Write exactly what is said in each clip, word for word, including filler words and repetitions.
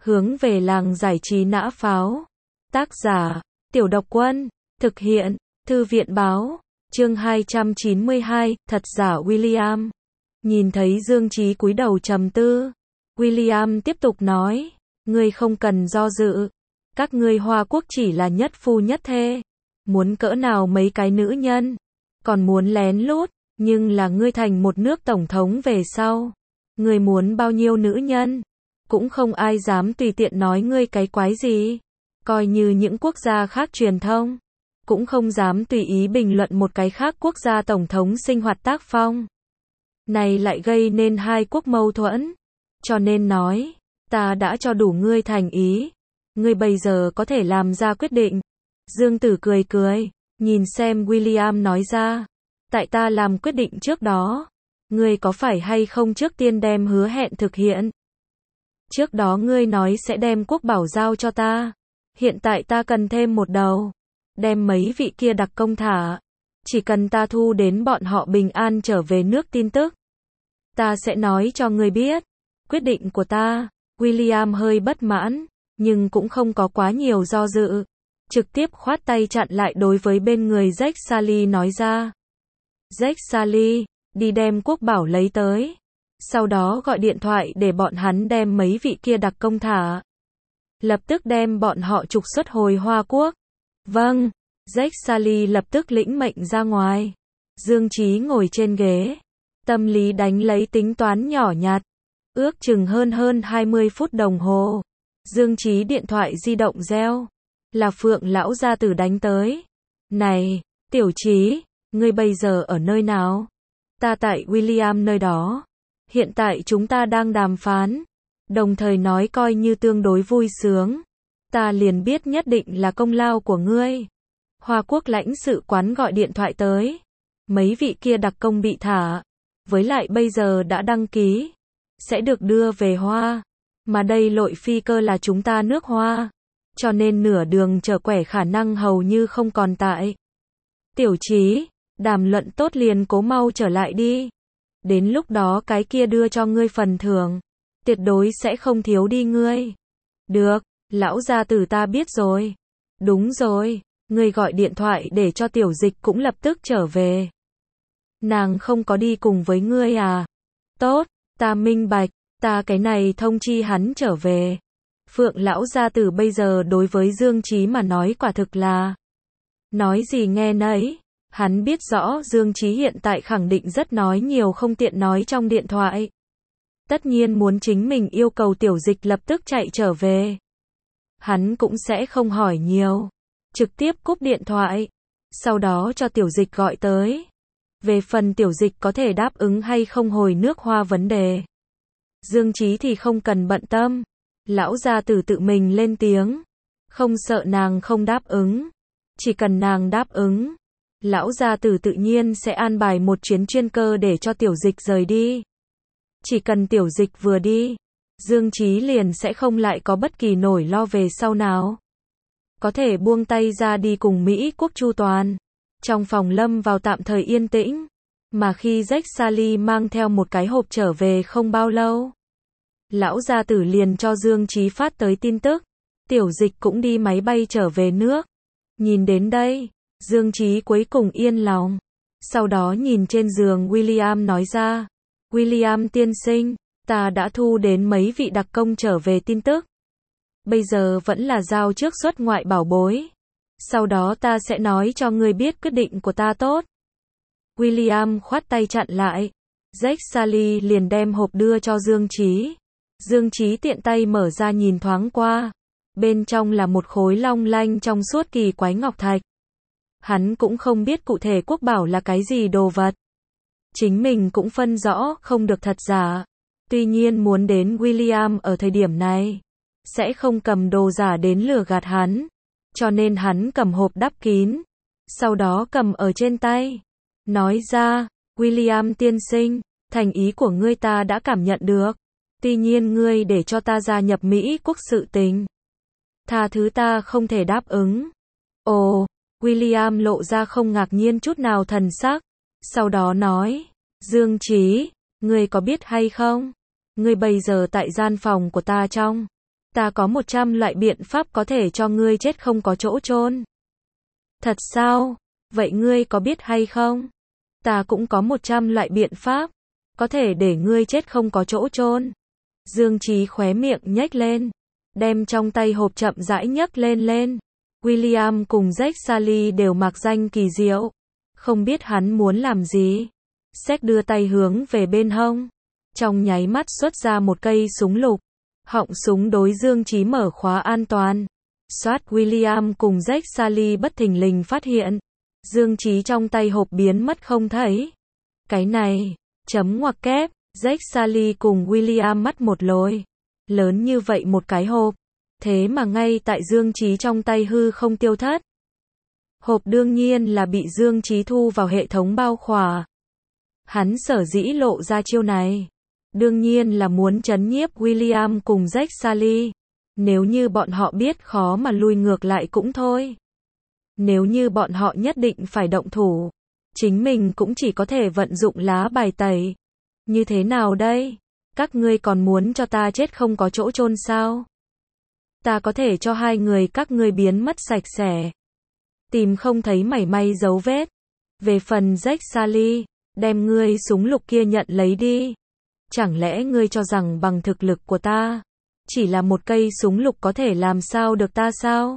Hướng về làng giải trí nã pháo. Tác giả, Tiểu Độc Quân. Thực hiện, Thư viện báo. Chương hai trăm chín mươi hai, thật giả William. Nhìn thấy Dương Chí cúi đầu trầm tư, William tiếp tục nói, ngươi không cần do dự. Các ngươi Hoa Quốc chỉ là nhất phu nhất thê. Muốn cỡ nào mấy cái nữ nhân. Còn muốn lén lút, nhưng là ngươi thành một nước tổng thống về sau. Ngươi muốn bao nhiêu nữ nhân. Cũng không ai dám tùy tiện nói ngươi cái quái gì. Coi như những quốc gia khác truyền thông. Cũng không dám tùy ý bình luận một cái khác quốc gia tổng thống sinh hoạt tác phong. Này lại gây nên hai quốc mâu thuẫn. Cho nên nói, ta đã cho đủ ngươi thành ý. Ngươi bây giờ có thể làm ra quyết định. Dương Tử cười cười, nhìn xem William nói ra. Tại ta làm quyết định trước đó. Ngươi có phải hay không trước tiên đem hứa hẹn thực hiện? Trước đó ngươi nói sẽ đem quốc bảo giao cho ta. Hiện tại ta cần thêm một đầu. Đem mấy vị kia đặc công thả. Chỉ cần ta thu đến bọn họ bình an trở về nước tin tức. Ta sẽ nói cho ngươi biết. Quyết định của ta. William hơi bất mãn. Nhưng cũng không có quá nhiều do dự. Trực tiếp khoát tay chặn lại đối với bên người Jake Sully nói ra. Jake Sully, đi đem quốc bảo lấy tới. Sau đó gọi điện thoại để bọn hắn đem mấy vị kia đặc công thả. Lập tức đem bọn họ trục xuất hồi Hoa Quốc. Vâng. Jake Sully lập tức lĩnh mệnh ra ngoài. Dương Chí ngồi trên ghế. Tâm lý đánh lấy tính toán nhỏ nhặt. Ước chừng hơn hơn hai mươi phút đồng hồ. Dương Chí điện thoại di động reo. Là Phượng lão gia tử đánh tới. Này, Tiểu Chí, ngươi bây giờ ở nơi nào? Ta tại William nơi đó. Hiện tại chúng ta đang đàm phán. Đồng thời nói coi như tương đối vui sướng. Ta liền biết nhất định là công lao của ngươi. Hoa Quốc lãnh sự quán gọi điện thoại tới. Mấy vị kia đặc công bị thả. Với lại bây giờ đã đăng ký. Sẽ được đưa về Hoa. Mà đây lội phi cơ là chúng ta nước Hoa. Cho nên nửa đường trở quẻ khả năng hầu như không còn tại. Tiểu Chí, đàm luận tốt liền cố mau trở lại đi. Đến lúc đó cái kia đưa cho ngươi phần thưởng. Tuyệt đối sẽ không thiếu đi ngươi. Được, lão gia tử ta biết rồi. Đúng rồi, ngươi gọi điện thoại để cho Tiểu Dịch cũng lập tức trở về. Nàng không có đi cùng với ngươi à? Tốt, ta minh bạch, ta cái này thông chi hắn trở về. Phượng lão gia tử bây giờ đối với Dương Chí mà nói quả thực là nói gì nghe nấy. Hắn biết rõ Dương Chí hiện tại khẳng định rất nói nhiều không tiện nói trong điện thoại. Tất nhiên muốn chính mình yêu cầu Tiểu Dịch lập tức chạy trở về. Hắn cũng sẽ không hỏi nhiều. Trực tiếp cúp điện thoại. Sau đó cho Tiểu Dịch gọi tới. Về phần Tiểu Dịch có thể đáp ứng hay không hồi nước Hoa vấn đề. Dương Chí thì không cần bận tâm. Lão gia tử tự mình lên tiếng. Không sợ nàng không đáp ứng. Chỉ cần nàng đáp ứng. Lão gia tử tự nhiên sẽ an bài một chuyến chuyên cơ để cho Tiểu Dịch rời đi. Chỉ cần Tiểu Dịch vừa đi. Dương Chí liền sẽ không lại có bất kỳ nỗi lo về sau nào. Có thể buông tay ra đi cùng Mỹ quốc chu toàn. Trong phòng lâm vào tạm thời yên tĩnh. Mà khi Jake Sully mang theo một cái hộp trở về không bao lâu. Lão gia tử liền cho Dương Chí phát tới tin tức. Tiểu Dịch cũng đi máy bay trở về nước. Nhìn đến đây, Dương Chí cuối cùng yên lòng. Sau đó nhìn trên giường William nói ra. William tiên sinh, ta đã thu đến mấy vị đặc công trở về tin tức. Bây giờ vẫn là giao trước xuất ngoại bảo bối. Sau đó ta sẽ nói cho ngươi biết quyết định của ta tốt. William khoát tay chặn lại. Jake Sully liền đem hộp đưa cho Dương Chí. Dương Chí tiện tay mở ra nhìn thoáng qua. Bên trong là một khối long lanh trong suốt kỳ quái ngọc thạch. Hắn cũng không biết cụ thể quốc bảo là cái gì đồ vật. Chính mình cũng phân rõ không được thật giả. Tuy nhiên muốn đến William ở thời điểm này. Sẽ không cầm đồ giả đến lừa gạt hắn. Cho nên hắn cầm hộp đắp kín. Sau đó cầm ở trên tay. Nói ra, William tiên sinh, thành ý của ngươi ta đã cảm nhận được. Tuy nhiên ngươi để cho ta gia nhập Mỹ quốc sự tình. Tha thứ ta không thể đáp ứng. Ồ, William lộ ra không ngạc nhiên chút nào thần sắc. Sau đó nói, Dương Chí, ngươi có biết hay không? Ngươi bây giờ tại gian phòng của ta trong. Ta có một trăm loại biện pháp có thể cho ngươi chết không có chỗ chôn. Thật sao? Vậy ngươi có biết hay không? Ta cũng có một trăm loại biện pháp có thể để ngươi chết không có chỗ chôn. Dương Chí khóe miệng nhếch lên, đem trong tay hộp chậm rãi nhấc lên lên. William cùng Jake Sully đều mặc danh kỳ diệu, không biết hắn muốn làm gì. Jack đưa tay hướng về bên hông, trong nháy mắt xuất ra một cây súng lục. Họng súng đối Dương Chí mở khóa an toàn. Soát William cùng Jake Sully bất thình lình phát hiện, Dương Chí trong tay hộp biến mất không thấy. Cái này, chấm ngoặc kép, Jake Sully cùng William mắt một lồi. Lớn như vậy một cái hộp, thế mà ngay tại Dương Chí trong tay hư không tiêu thất. Hộp đương nhiên là bị Dương Chí thu vào hệ thống bao khỏa. Hắn sở dĩ lộ ra chiêu này, đương nhiên là muốn trấn nhiếp William cùng Jake Sully. Nếu như bọn họ biết khó mà lui ngược lại cũng thôi. Nếu như bọn họ nhất định phải động thủ, chính mình cũng chỉ có thể vận dụng lá bài tẩy. Như thế nào đây? Các ngươi còn muốn cho ta chết không có chỗ chôn sao? Ta có thể cho hai người các ngươi biến mất sạch sẽ, tìm không thấy mảy may dấu vết. Về phần Jake Sully, đem ngươi súng lục kia nhận lấy đi. Chẳng lẽ ngươi cho rằng bằng thực lực của ta, chỉ là một cây súng lục có thể làm sao được ta sao?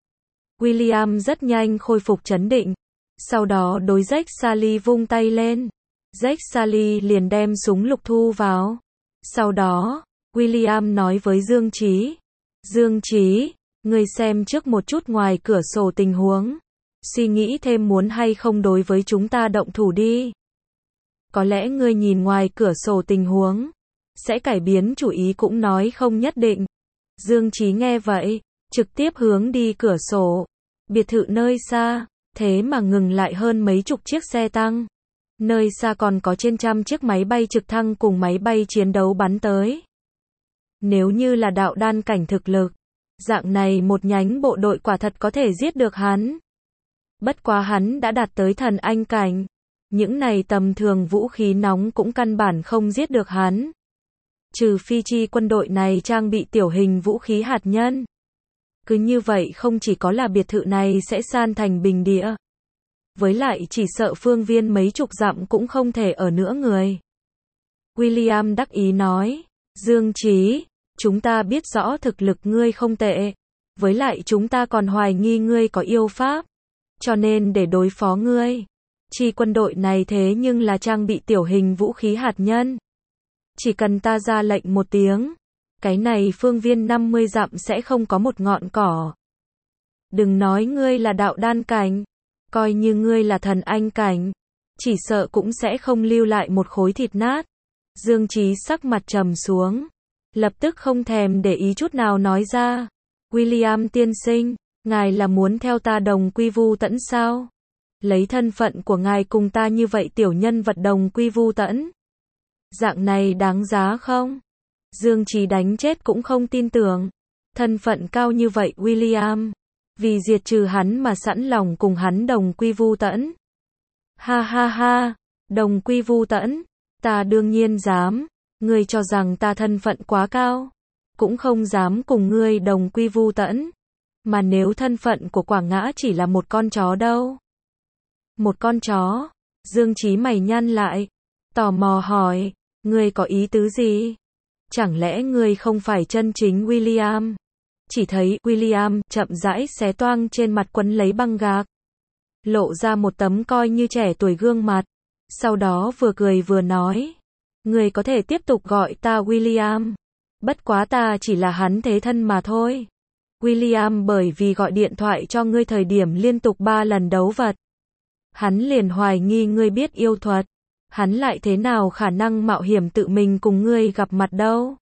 William rất nhanh khôi phục trấn định, sau đó đối Jake Sully vung tay lên. Jake Sully liền đem súng lục thu vào. Sau đó, William nói với Dương Chí, Dương Chí, ngươi xem trước một chút ngoài cửa sổ tình huống, suy nghĩ thêm muốn hay không đối với chúng ta động thủ đi. Có lẽ ngươi nhìn ngoài cửa sổ tình huống, sẽ cải biến chủ ý cũng nói không nhất định. Dương Chí nghe vậy, trực tiếp hướng đi cửa sổ. Biệt thự nơi xa, thế mà ngừng lại hơn mấy chục chiếc xe tăng. Nơi xa còn có trên trăm chiếc máy bay trực thăng cùng máy bay chiến đấu bắn tới. Nếu như là đạo đan cảnh thực lực, dạng này một nhánh bộ đội quả thật có thể giết được hắn. Bất quá hắn đã đạt tới thần anh cảnh. Những này tầm thường vũ khí nóng cũng căn bản không giết được hắn. Trừ phi chi quân đội này trang bị tiểu hình vũ khí hạt nhân. Cứ như vậy không chỉ có là biệt thự này sẽ san thành bình địa. Với lại chỉ sợ phương viên mấy chục dặm cũng không thể ở nữa người. William đắc ý nói, Dương Chí, chúng ta biết rõ thực lực ngươi không tệ. Với lại chúng ta còn hoài nghi ngươi có yêu pháp. Cho nên để đối phó ngươi, chi quân đội này thế nhưng là trang bị tiểu hình vũ khí hạt nhân. Chỉ cần ta ra lệnh một tiếng, cái này phương viên năm mươi dặm sẽ không có một ngọn cỏ. Đừng nói ngươi là đạo đan cảnh, coi như ngươi là thần anh cảnh, chỉ sợ cũng sẽ không lưu lại một khối thịt nát. Dương Chí sắc mặt trầm xuống, lập tức không thèm để ý chút nào nói ra, William tiên sinh, ngài là muốn theo ta đồng quy vu tẫn sao? Lấy thân phận của ngài cùng ta như vậy tiểu nhân vật đồng quy vu tẫn, dạng này đáng giá không? Dương Chí đánh chết cũng không tin tưởng, thân phận cao như vậy William, vì diệt trừ hắn mà sẵn lòng cùng hắn đồng quy vu tẫn. Ha ha ha, đồng quy vu tẫn, ta đương nhiên dám, ngươi cho rằng ta thân phận quá cao, cũng không dám cùng ngươi đồng quy vu tẫn. Mà nếu thân phận của Quảng Ngã chỉ là một con chó đâu? Một con chó? Dương Chí mày nhăn lại, tò mò hỏi, ngươi có ý tứ gì? Chẳng lẽ ngươi không phải chân chính William? Chỉ thấy William chậm rãi xé toang trên mặt quấn lấy băng gạc, lộ ra một tấm coi như trẻ tuổi gương mặt, sau đó vừa cười vừa nói, ngươi có thể tiếp tục gọi ta William, bất quá ta chỉ là hắn thế thân mà thôi. William bởi vì gọi điện thoại cho ngươi thời điểm liên tục ba lần đấu vật, hắn liền hoài nghi ngươi biết yêu thuật, hắn lại thế nào khả năng mạo hiểm tự mình cùng ngươi gặp mặt đâu.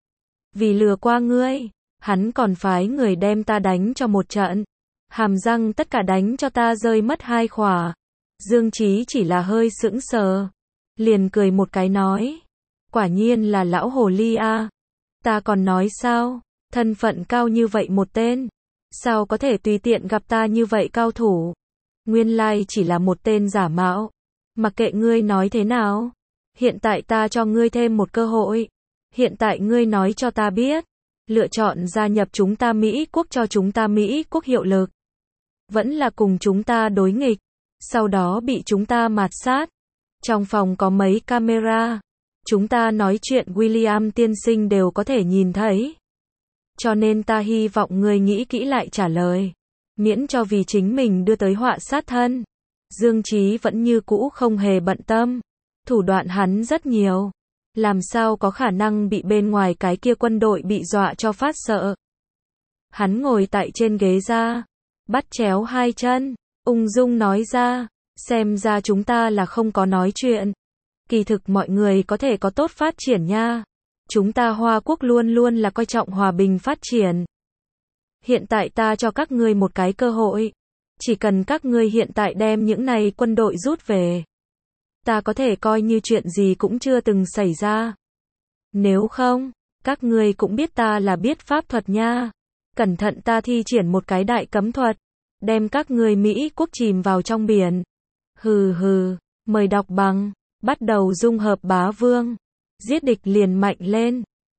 Vì lừa qua ngươi, hắn còn phái người đem ta đánh cho một trận, hàm răng tất cả đánh cho ta rơi mất hai khỏa. Dương Chí chỉ là hơi sững sờ, liền cười một cái nói, quả nhiên là lão hồ ly a. Ta còn nói sao, thân phận cao như vậy một tên, sao có thể tùy tiện gặp ta như vậy cao thủ. Nguyên lai chỉ là một tên giả mạo. Mặc kệ ngươi nói thế nào, hiện tại ta cho ngươi thêm một cơ hội. Hiện tại ngươi nói cho ta biết, Lựa chọn gia nhập chúng ta Mỹ quốc cho chúng ta Mỹ quốc hiệu lực. Vẫn là cùng chúng ta đối nghịch. Sau đó bị chúng ta mạt sát. Trong phòng có mấy camera. Chúng ta nói chuyện William tiên sinh đều có thể nhìn thấy. Cho nên ta hy vọng người nghĩ kỹ lại trả lời. Miễn cho vì chính mình đưa tới họa sát thân. Dương Chí vẫn như cũ không hề bận tâm. Thủ đoạn hắn rất nhiều. Làm sao có khả năng bị bên ngoài cái kia quân đội bị dọa cho phát sợ. Hắn ngồi tại trên ghế ra. Bắt chéo hai chân. Ung dung nói ra. Xem ra chúng ta là không có nói chuyện. Kỳ thực mọi người có thể có tốt phát triển nha. Chúng ta Hoa Quốc luôn luôn là coi trọng hòa bình phát triển. Hiện tại ta cho các ngươi một cái cơ hội. Chỉ cần các ngươi hiện tại đem những này quân đội rút về. Ta có thể coi như chuyện gì cũng chưa từng xảy ra. Nếu không, các ngươi cũng biết ta là biết pháp thuật nha. Cẩn thận ta thi triển một cái đại cấm thuật. Đem các ngươi Mỹ quốc chìm vào trong biển. Hừ hừ, mời đọc bằng. Bắt đầu dung hợp bá vương. Giết địch liền mạnh lên.